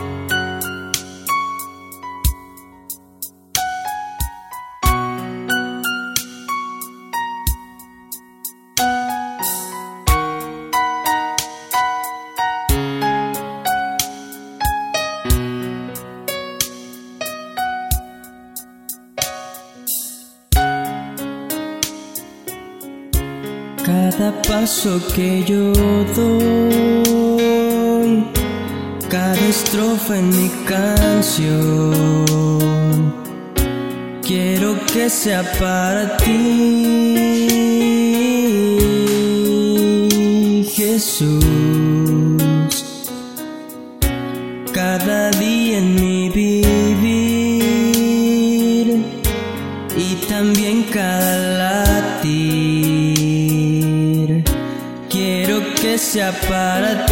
Cada paso que yo doy, cada estrofa en mi canción, quiero que sea para ti, Jesús. Cada día en mi vivir y también cada latir, quiero que sea para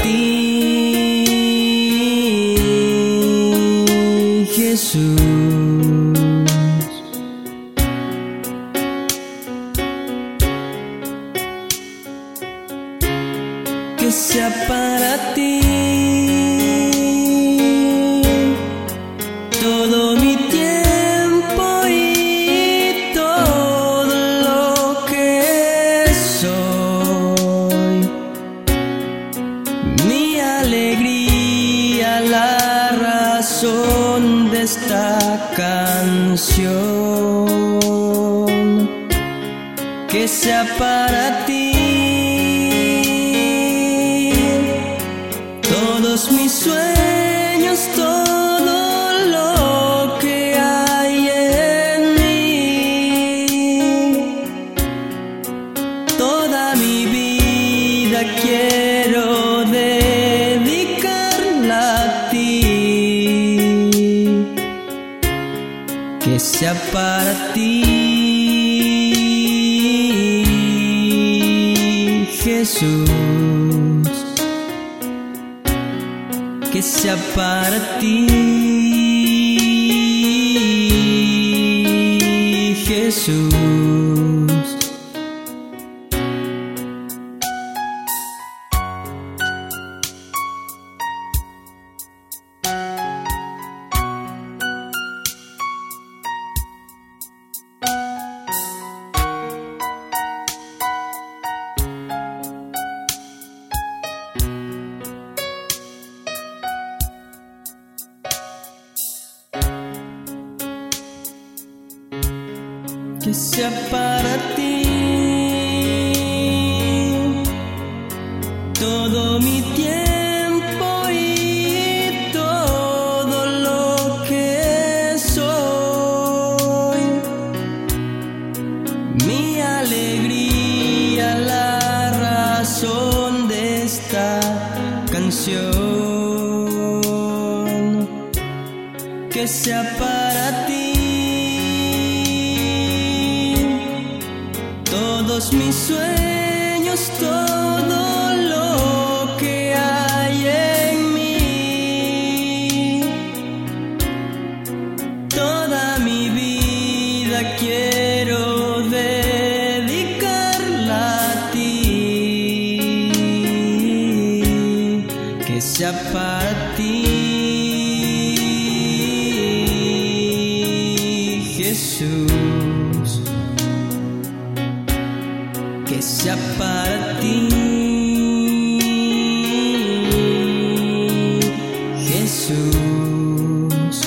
ti, Jesús. Que sea para ti todo mi tiempo y todo lo que soy, mi alegría, la razón de esta canción. Que sea para ti todos mis sueños, todo lo que hay en mí, toda mi vida quiero dedicarla a ti. Que sea para ti, Jesús. Que sea para ti, Jesús. Que sea para ti todo mi tiempo y todo lo que soy, mi alegría, la razón de esta canción. Que sea para ti todos mis sueños, todo lo que hay en mí, toda mi vida quiero dedicarla a ti. Que sea para ti, Jesús. Que sea para ti, Jesús.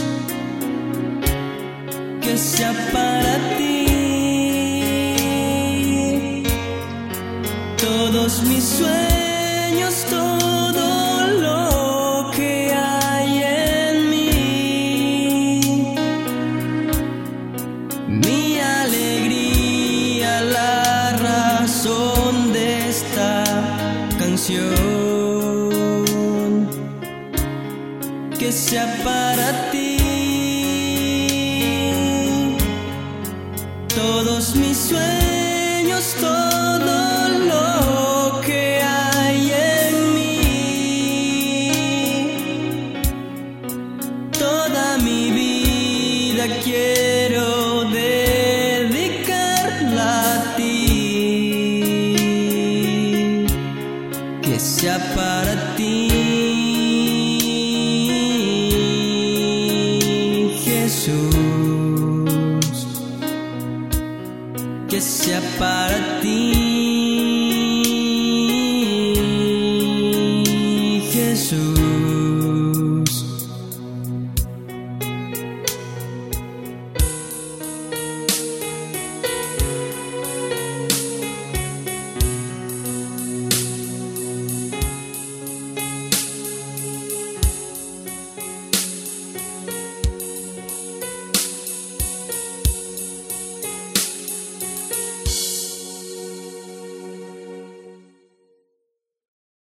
Que sea para ti todos mis sueños, todo lo que hay en mí, mi alegría, la razón de esta canción. Que sea para ti todos mis sueños,